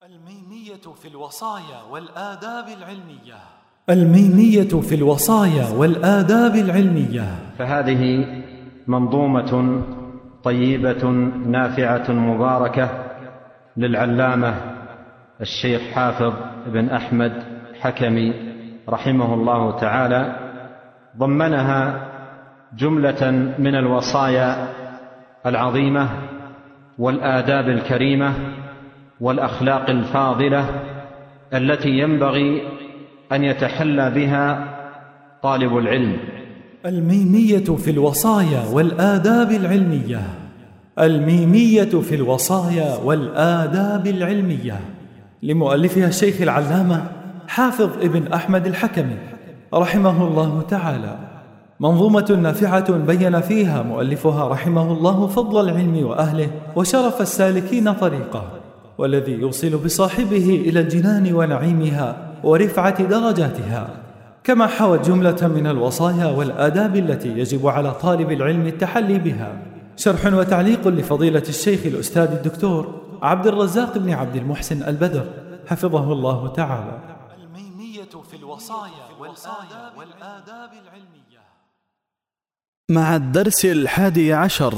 الميمية في الوصايا والآداب العلمية. الميمية في الوصايا والآداب العلمية. فهذه منظومة طيبة نافعة مباركة للعلامة الشيخ حافظ بن أحمد حكمي رحمه الله تعالى، ضمنها جملة من الوصايا العظيمة والآداب الكريمة والأخلاق الفاضلة التي ينبغي أن يتحلى بها طالب العلم. الميمية في الوصايا والآداب العلمية. الميمية في الوصايا والآداب العلمية لمؤلفها الشيخ العلامة حافظ ابن أحمد الحكمي رحمه الله تعالى، منظومة نافعة بين فيها مؤلفها رحمه الله فضل العلم وأهله وشرف السالكين طريقه، والذي يوصل بصاحبه إلى الجنان ونعيمها ورفعة درجاتها، كما حوت جملة من الوصايا والآداب التي يجب على طالب العلم التحلي بها. شرح وتعليق لفضيلة الشيخ الأستاذ الدكتور عبد الرزاق بن عبد المحسن البدر حفظه الله تعالى. الميمية في الوصايا والآداب العلمية. مع الدرس 11.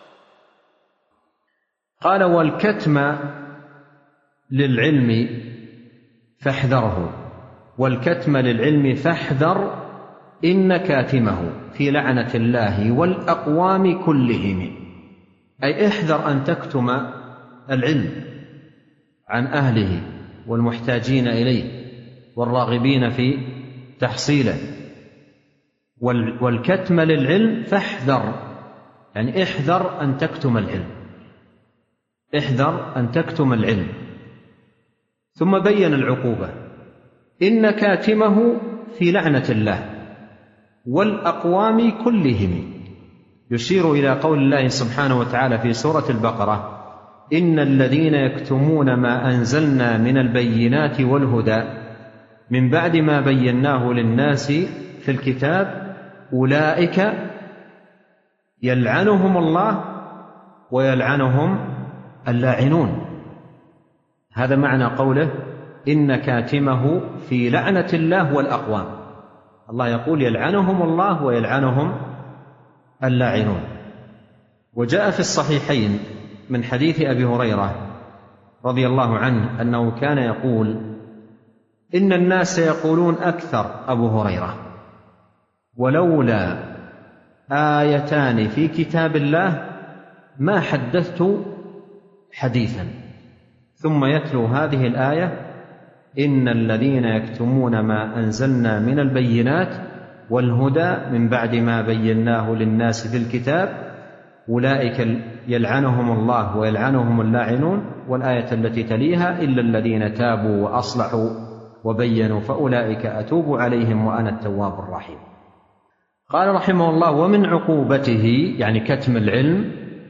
قال: والكتم للعلم فاحذره، والكتم للعلم فاحذر إن كاتمه في لعنة الله والأقوام كلهم. أي احذر أن تكتم العلم عن أهله والمحتاجين إليه والراغبين في تحصيله. والكتم للعلم فاحذر، يعني احذر أن تكتم العلم، احذر أن تكتم العلم. ثم بين العقوبة: إن كاتمه في لعنة الله والأقوام كلهم، يشير إلى قول الله سبحانه وتعالى في سورة البقرة: إن الذين يكتمون ما أنزلنا من البينات والهدى من بعد ما بيناه للناس في الكتاب أولئك يلعنهم الله ويلعنهم اللاعنون. هذا معنى قوله إن كاتمه في لعنة الله والأقوام. الله يقول يلعنهم الله ويلعنهم اللاعنون. وجاء في الصحيحين من حديث أبي هريرة رضي الله عنه أنه كان يقول: إن الناس يقولون أكثر أبو هريرة ولولا آيتان في كتاب الله ما حدثت حديثا، ثم يتلو هذه الآية: إن الذين يكتمون ما أنزلنا من البينات والهدى من بعد ما بيناه للناس في الكتاب أولئك يلعنهم الله ويلعنهم اللاعنون. والآية التي تليها: إلا الذين تابوا وأصلحوا وبينوا فأولئك أتوب عليهم وأنا التواب الرحيم. قال رحمه الله: ومن عقوبته يعني كتم العلم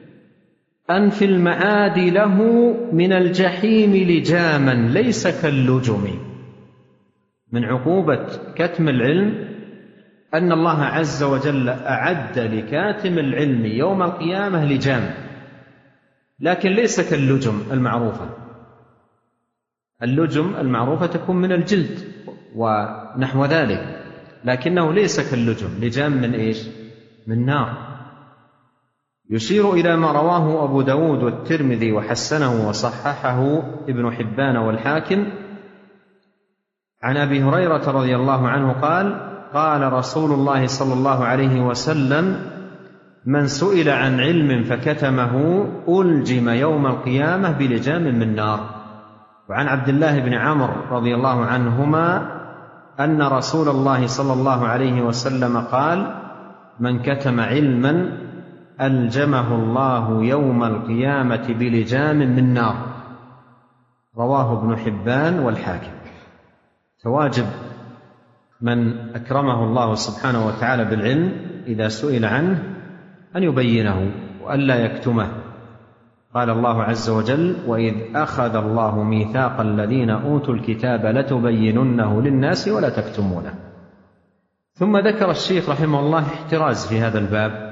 أن في المعاد له من الجحيم لجاما ليس كاللجم. من عقوبة كتم العلم أن الله عز وجل أعد لكاتم العلم يوم القيامة لجام، لكن ليس كاللجم المعروفة. اللجم المعروفة تكون من الجلد ونحو ذلك، لكنه ليس كاللجم. لجام من إيش؟ من نار. يشير إلى ما رواه أبو داود والترمذي وحسنه وصححه ابن حبان والحاكم عن أبي هريرة رضي الله عنه قال: قال رسول الله صلى الله عليه وسلم: من سئل عن علم فكتمه ألجم يوم القيامة بلجام من نار. وعن عبد الله بن عمرو رضي الله عنهما أن رسول الله صلى الله عليه وسلم قال: من كتم علما ألجمه الله يوم القيامة بلجام من نار. رواه ابن حبان والحاكم. فواجب من أكرمه الله سبحانه وتعالى بالعلم إذا سئل عنه أن يبينه وألا يكتمه. قال الله عز وجل: وإذ أخذ الله ميثاق الذين أوتوا الكتاب لتبيننه للناس ولا تكتمونه. ثم ذكر الشيخ رحمه الله احتراز في هذا الباب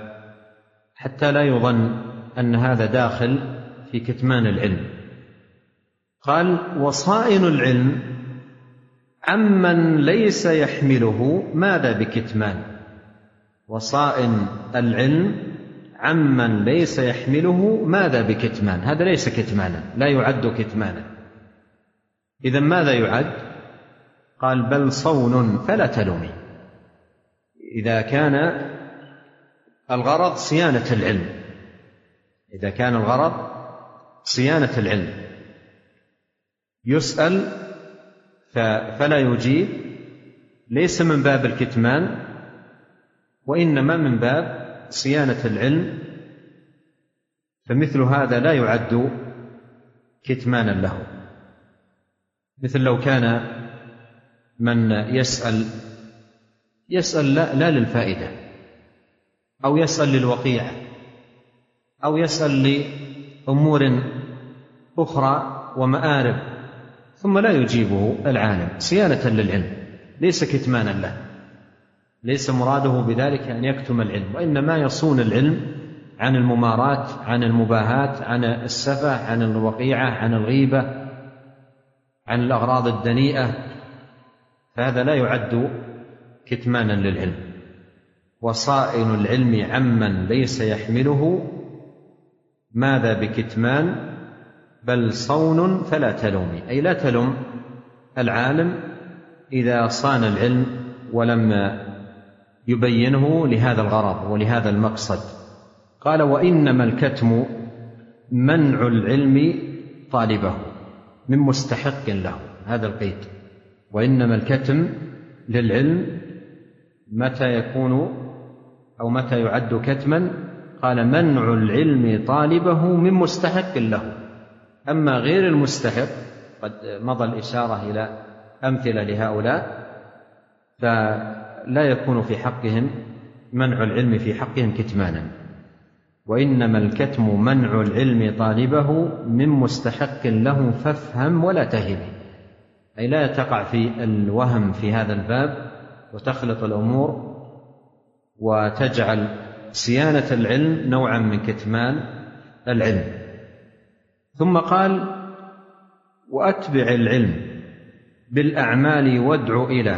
حتى لا يظن أن هذا داخل في كتمان العلم. قال: وصائن العلم عمن ليس يحمله ماذا بكتمان. وصائن العلم عمن ليس يحمله ماذا بكتمان. هذا ليس كتمانا، لا يعد كتمانا. إذن ماذا يعد؟ قال: بل صون فلا تلومي. إذا كان الغرض صيانة العلم، إذا كان الغرض صيانة العلم، يسأل فلا يجيب، ليس من باب الكتمان وإنما من باب صيانة العلم، فمثل هذا لا يعد كتمانا له. مثل لو كان من يسأل لا للفائدة، أو يسأل للوقيعة، أو يسأل لأمور أخرى ومآرب، ثم لا يجيبه العالم صيانة للعلم، ليس كتمانا له، ليس مراده بذلك أن يكتم العلم، وإنما يصون العلم عن الممارات، عن المباهات، عن السفة، عن الوقيعة، عن الغيبة، عن الأغراض الدنيئة، فهذا لا يعد كتمانا للعلم. وصائن العلم عمن ليس يحمله ماذا بكتمان، بل صون فلا تلومي، أي لا تلم العالم إذا صان العلم ولم يبينه لهذا الغرض ولهذا المقصد. قال: وإنما الكتم منع العلم طالبه من مستحق له. هذا القيد، وإنما الكتم للعلم متى يكون أو متى يعد كتما؟ قال: منع العلم طالبه من مستحق له. أما غير المستحق، قد مضى الإشارة إلى أمثلة لهؤلاء، فلا يكون في حقهم منع العلم في حقهم كتمانا. وإنما الكتم منع العلم طالبه من مستحق له فافهم ولا تهب، أي لا تقع في الوهم في هذا الباب وتخلط الأمور وتجعل صيانة العلم نوعا من كتمان العلم. ثم قال: وأتبع العلم بالأعمال وادع إلى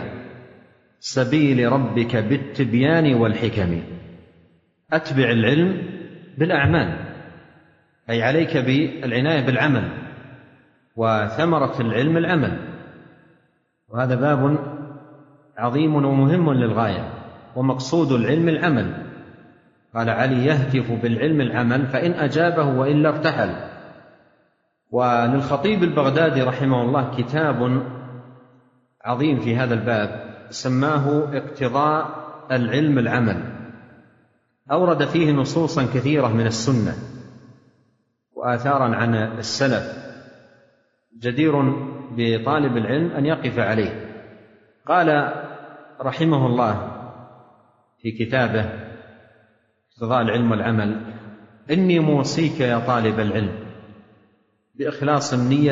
سبيل ربك بالتبيان والحكم. أتبع العلم بالأعمال، أي عليك بالعناية بالعمل، وثمرة العلم العمل، وهذا باب عظيم ومهم للغاية، ومقصود العلم العمل. قال علي: يهتف بالعلم العمل، فإن أجابه وإلا ارتحل. وللخطيب البغدادي رحمه الله كتاب عظيم في هذا الباب سماه اقتضاء العلم العمل، أورد فيه نصوصا كثيرة من السنة وآثارا عن السلف، جدير بطالب العلم أن يقف عليه. قال رحمه الله في كتابه اقتضاء العلم والعمل: إني موصيك يا طالب العلم بإخلاص النية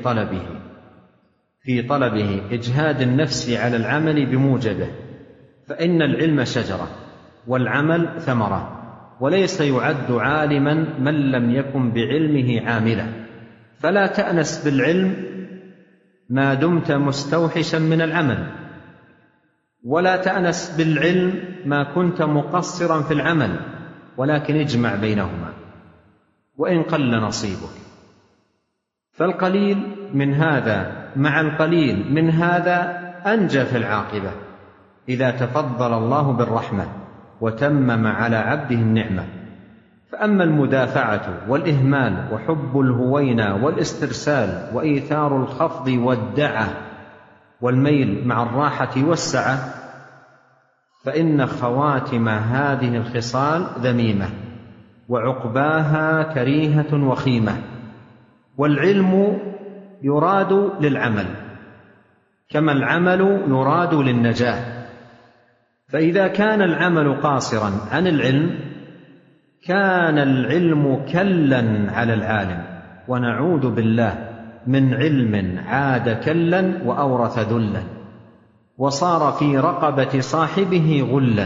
في طلبه إجهاد النفس على العمل بموجبه، فإن العلم شجرة والعمل ثمرة، وليس يعد عالما من لم يكن بعلمه عاملا، فلا تأنس بالعلم ما دمت مستوحشا من العمل، ولا تأنس بالعلم ما كنت مقصرا في العمل، ولكن اجمع بينهما وإن قل نصيبك. فالقليل من هذا مع القليل من هذا أنجى في العاقبة، إذا تفضل الله بالرحمة وتمم على عبده النعمة. فأما المدافعة والإهمال وحب الهوينة والاسترسال وإيثار الخفض والدعة والميل مع الراحة والسعة، فإن خواتم هذه الخصال ذميمة، وعقباها كريهة وخيمة. والعلم يراد للعمل كما العمل يراد للنجاة، فإذا كان العمل قاصرا عن العلم كان العلم كلا على العالم، ونعوذ بالله من علم عاد كلا وأورث ذلا، وصار في رقبة صاحبه غلا.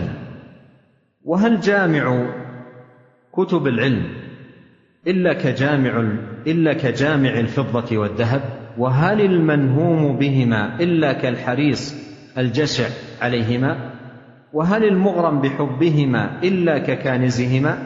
وهل جامع كتب العلم إلا كجامع إلا كجامع الفضة والذهب؟ وهل المنهوم بهما إلا كالحريص الجشع عليهما؟ وهل المغرم بحبهما إلا ككانزهما؟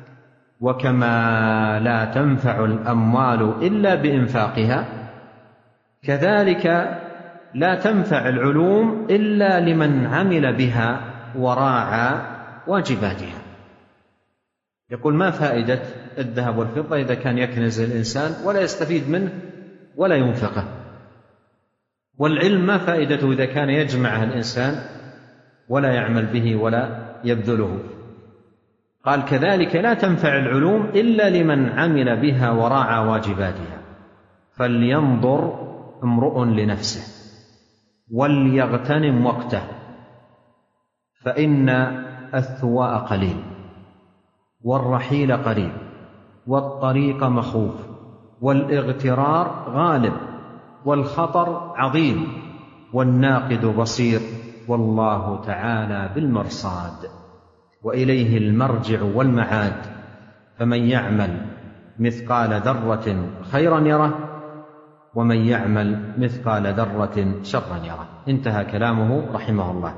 وكما لا تنفع الأموال إلا بإنفاقها، كذلك لا تنفع العلوم إلا لمن عمل بها وراعى واجباتها. يقول: ما فائدة الذهب والفضة إذا كان يكنز الإنسان ولا يستفيد منه ولا ينفقه؟ والعلم ما فائدته إذا كان يجمعه الإنسان ولا يعمل به ولا يبذله؟ قال: كذلك لا تنفع العلوم إلا لمن عمل بها وراعى واجباتها. فلينظر امرؤ لنفسه وليغتنم وقته، فإن الثواء قليل والرحيل قريب والطريق مخوف والاغترار غالب والخطر عظيم والناقد بصير والله تعالى بالمرصاد وإليه المرجع والمعاد. فمن يعمل مثقال ذرة خيرا يره ومن يعمل مثقال ذرة شرا يره. انتهى كلامه رحمه الله.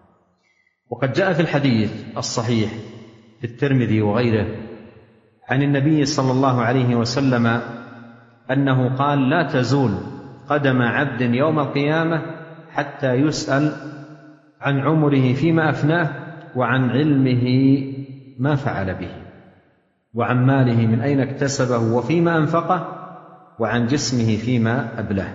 وقد جاء في الحديث الصحيح في الترمذي وغيره عن النبي صلى الله عليه وسلم أنه قال: لا تزول قدم عبد يوم القيامة حتى يسأل عن عمره فيما أفناه وعن علمه ما فعل به وعن ماله من أين اكتسبه وفيما أنفقه وعن جسمه فيما أبلاه.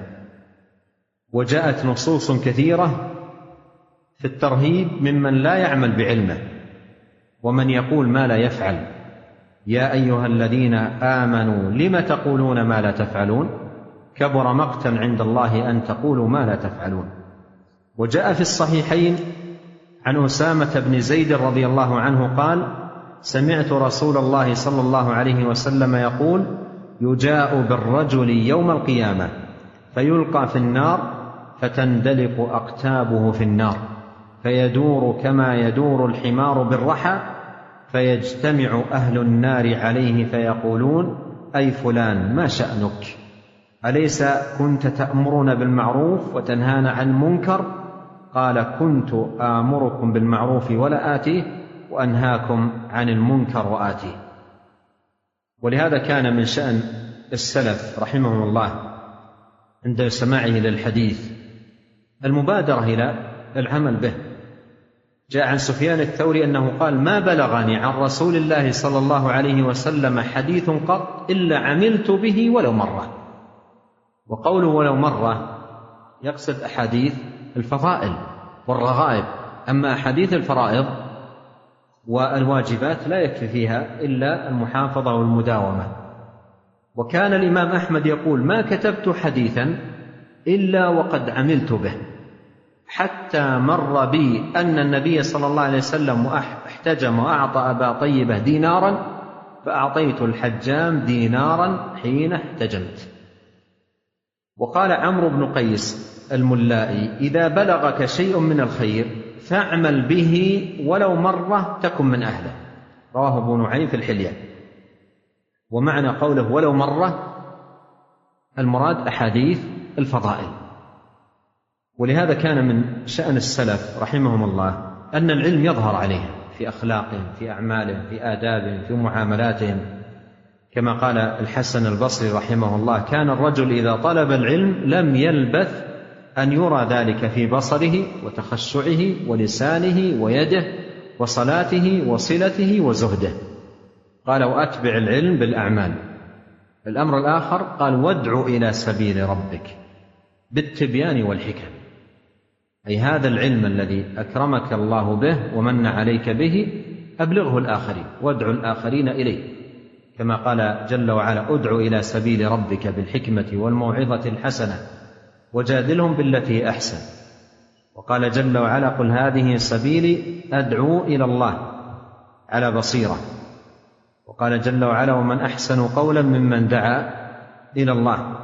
وجاءت نصوص كثيرة في الترهيب ممن لا يعمل بعلمه ومن يقول ما لا يفعل: يا أيها الذين آمنوا لم تقولون ما لا تفعلون كبر مقتا عند الله أن تقولوا ما لا تفعلون. وجاء في الصحيحين عن أسامة بن زيد رضي الله عنه قال: سمعت رسول الله صلى الله عليه وسلم يقول: يجاء بالرجل يوم القيامة فيلقى في النار فتندلق أقتابه في النار فيدور كما يدور الحمار بالرحى فيجتمع أهل النار عليه فيقولون: أي فلان ما شأنك؟ أليس كنت تأمرون بالمعروف وتنهانا عن المنكر؟ قال: كنت آمركم بالمعروف ولا آتيه وأنهاكم عن المنكر وآتيه. ولهذا كان من شأن السلف رحمهم الله عند سماعه للحديث المبادرة إلى العمل به. جاء عن سفيان الثوري أنه قال: ما بلغني عن رسول الله صلى الله عليه وسلم حديث قط إلا عملت به ولو مرة. وقوله ولو مرة يقصد أحاديث الفضائل والرغائب، أما أحاديث الفرائض والواجبات لا يكفي فيها إلا المحافظة والمداومة. وكان الإمام أحمد يقول: ما كتبت حديثا إلا وقد عملت به، حتى مر بي أن النبي صلى الله عليه وسلم احتجم وأعطى أبا طيبة دينارا فأعطيت الحجام دينارا حين احتجمت. وقال عمرو بن قيس الملائي: إذا بلغك شيء من الخير فاعمل به ولو مرة تكن من أهله. رواه ابو نعيم في الحلية. ومعنى قوله ولو مرة المراد أحاديث الفضائل. ولهذا كان من شأن السلف رحمهم الله أن العلم يظهر عليهم في أخلاقهم، في أعمالهم، في آدابهم، في معاملاتهم، كما قال الحسن البصري رحمه الله: كان الرجل إذا طلب العلم لم يلبث أن يرى ذلك في بصره وتخشعه ولسانه ويده وصلاته وصلته وزهده. قال: وأتبع العلم بالأعمال. الأمر الآخر قال: وادع إلى سبيل ربك بالتبيان والحكم، أي هذا العلم الذي أكرمك الله به ومن عليك به أبلغه الآخرين وادع الآخرين إليه، كما قال جل وعلا: ادع إلى سبيل ربك بالحكمة والموعظة الحسنة وجادلهم بالتي أحسن. وقال جل وعلا: قل هذه سبيلي أدعو إلى الله على بصيرة. وقال جل وعلا: ومن أحسن قولا ممن دعا إلى الله.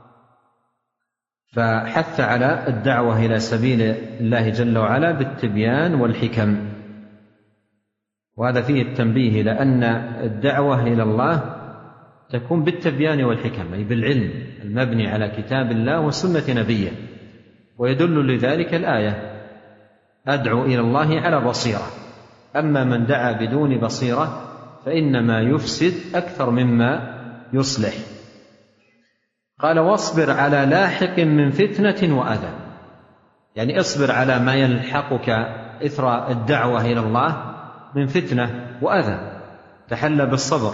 فحث على الدعوة إلى سبيل الله جل وعلا بالتبيان والحكم. وهذا فيه التنبيه إلى أن الدعوة إلى الله تكون بالتبيان والحكم، أي بالعلم المبني على كتاب الله وسنة نبيه. ويدل لذلك الآية: أدعو إلى الله على بصيرة. أما من دعا بدون بصيرة فإنما يفسد أكثر مما يصلح. قال: واصبر على لاحق من فتنة وأذى، يعني اصبر على ما يلحقك إثر الدعوة إلى الله من فتنة وأذى، تحلى بالصبر.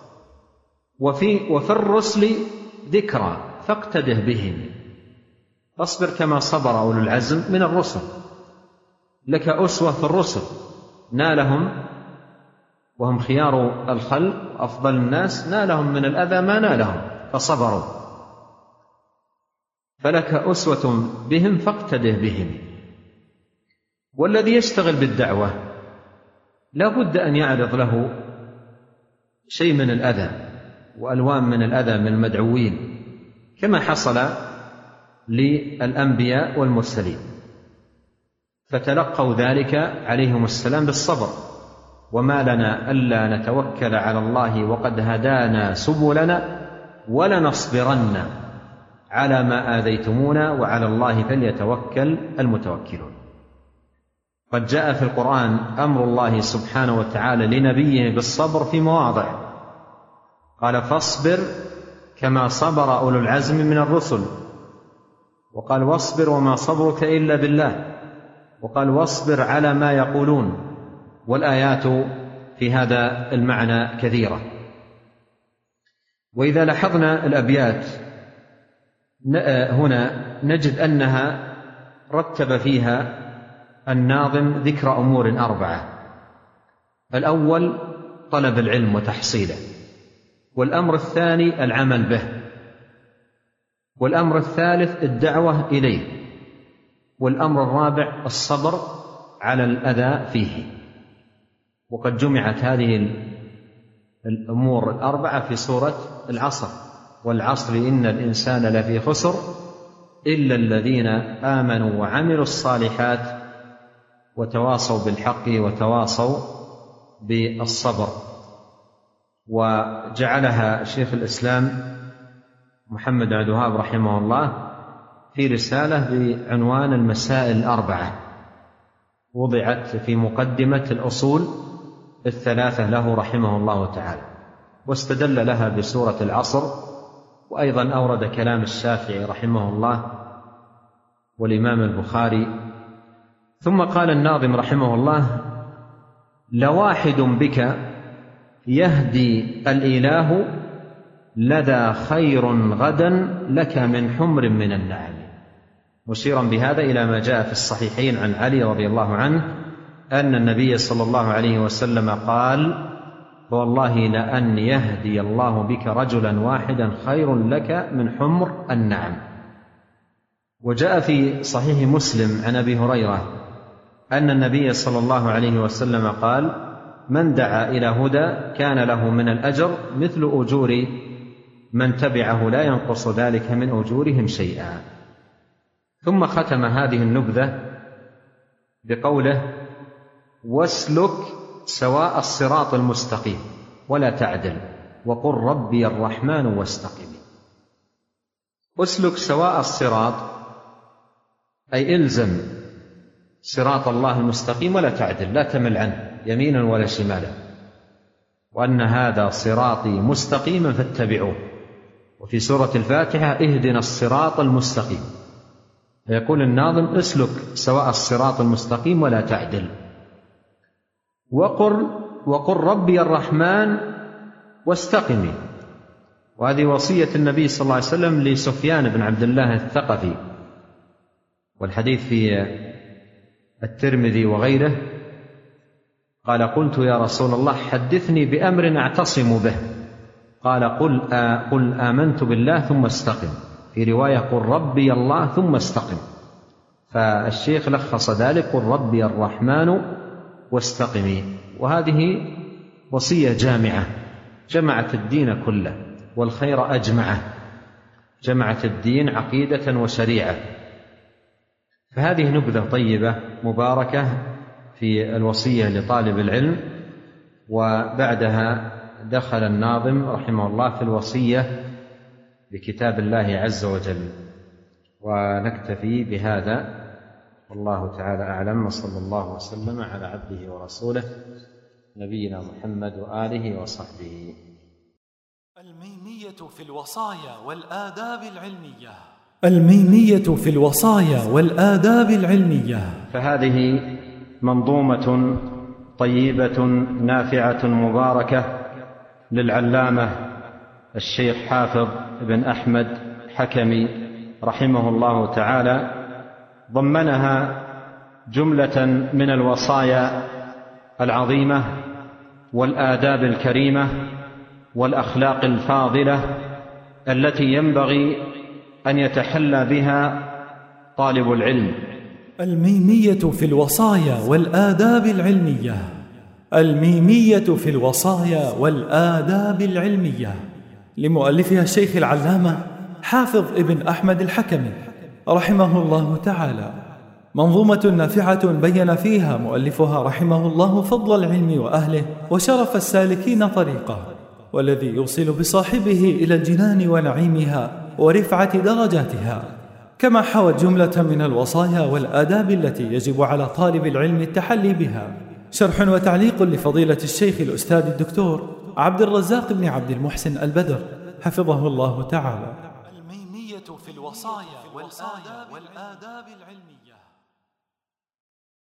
وفي الرسل ذكرى فاقتده بهم، فاصبر كما صبر أولو العزم من الرسل. لك أسوة في الرسل، نالهم وهم خيار الخلق أفضل الناس، نالهم من الأذى ما نالهم فصبروا، فلك أسوة بهم فاقتده بهم. والذي يشتغل بالدعوة لا بد أن يعرض له شيء من الأذى وألوان من الأذى من المدعوين، كما حصل للأنبياء والمرسلين، فتلقوا ذلك عليهم السلام بالصبر. وما لنا ألا نتوكل على الله وقد هدانا سبلنا ولنصبرن على ما آذيتمونا وعلى الله فليتوكل المتوكلون. قد جاء في القرآن أمر الله سبحانه وتعالى لنبيه بالصبر في مواضع، قال: فاصبر كما صبر أولو العزم من الرسل، وقال: واصبر وما صبرك إلا بالله، وقال: واصبر على ما يقولون. والآيات في هذا المعنى كثيرة. وإذا لاحظنا الأبيات هنا نجد أنها رتب فيها الناظم ذكر أمور 4: الأول طلب العلم وتحصيله، والأمر الثاني العمل به، والأمر الثالث الدعوة إليه، والأمر الرابع الصبر على الأذى فيه. وقد جمعت هذه الأمور 4 في سورة العصر: والعصر إن الإنسان لفي خسر إلا الذين آمنوا وعملوا الصالحات وتواصوا بالحق وتواصوا بالصبر. وجعلها شيخ الإسلام محمد عبد الوهاب رحمه الله في رسالة بعنوان المسائل 4، وضعت في مقدمة الأصول 3 له رحمه الله تعالى، واستدل لها بسورة العصر، وأيضا أورد كلام الشافعي رحمه الله والإمام البخاري. ثم قال الناظم رحمه الله: لواحد بك يهدي الإله لذا خير غدا لك من حمر من النعم، مشيرا بهذا إلى ما جاء في الصحيحين عن علي رضي الله عنه أن النبي صلى الله عليه وسلم قال: والله لأن يهدي الله بك رجلا واحدا خير لك من حمر النعم. وجاء في صحيح مسلم عن أبي هريرة أن النبي صلى الله عليه وسلم قال: من دعا إلى هدى كان له من الأجر مثل أجور من تبعه لا ينقص ذلك من أجورهم شيئا. ثم ختم هذه النبذة بقوله: واسلك سواء الصراط المستقيم ولا تعدل وقل ربي الرحمن واستقم. اسلك سواء الصراط أي إلزم صراط الله المستقيم ولا تعدل، لا تمل عنه يمينا ولا شمالا، وأن هذا صراطي مستقيما فاتبعوه. وفي سورة الفاتحة: اهدنا الصراط المستقيم. فيقول الناظم: اسلك سواء الصراط المستقيم ولا تعدل، وقل ربي الرحمن واستقمي. وهذه وصية النبي صلى الله عليه وسلم لسفيان بن عبد الله الثقفي، والحديث في الترمذي وغيره. قال: قلت يا رسول الله حدثني بأمر أعتصم به. قال: قل آمنت بالله ثم استقم. في رواية: قل ربي الله ثم استقم. فالشيخ لخص ذلك: قل ربي الرحمن واستقمي. وهذه وصية جامعة جمعت الدين كله والخير أجمعه، جمعت الدين عقيدة وشريعة. فهذه نبذة طيبة مباركة في الوصية لطالب العلم. وبعدها دخل الناظم رحمه الله في الوصية بكتاب الله عز وجل. ونكتفي بهذا، والله تعالى أعلم، وصلى الله وسلم على عبده ورسوله نبينا محمد وآله وصحبه. الميمية في الوصايا والآداب العلمية. الميمية في الوصايا والآداب العلمية. فهذه منظومة طيبة نافعة مباركة للعلامة الشيخ حافظ بن أحمد حكمي رحمه الله تعالى، ضمنها جملة من الوصايا العظيمة والآداب الكريمة والأخلاق الفاضلة التي ينبغي أن يتحلى بها طالب العلم. الميمية في الوصايا والآداب العلمية. الميمية في الوصايا والآداب العلمية لمؤلفها الشيخ العلامة حافظ ابن أحمد الحكمي رحمه الله تعالى، منظومة نافعة بين فيها مؤلفها رحمه الله فضل العلم وأهله وشرف السالكين طريقه، والذي يوصل بصاحبه إلى الجنان ونعيمها ورفعة درجاتها، كما حوت جملة من الوصايا والآداب التي يجب على طالب العلم التحلي بها. شرح وتعليق لفضيلة الشيخ الأستاذ الدكتور عبد الرزاق بن عبد المحسن البدر حفظه الله تعالى. الميمية في الوصايا والآداب العلمية.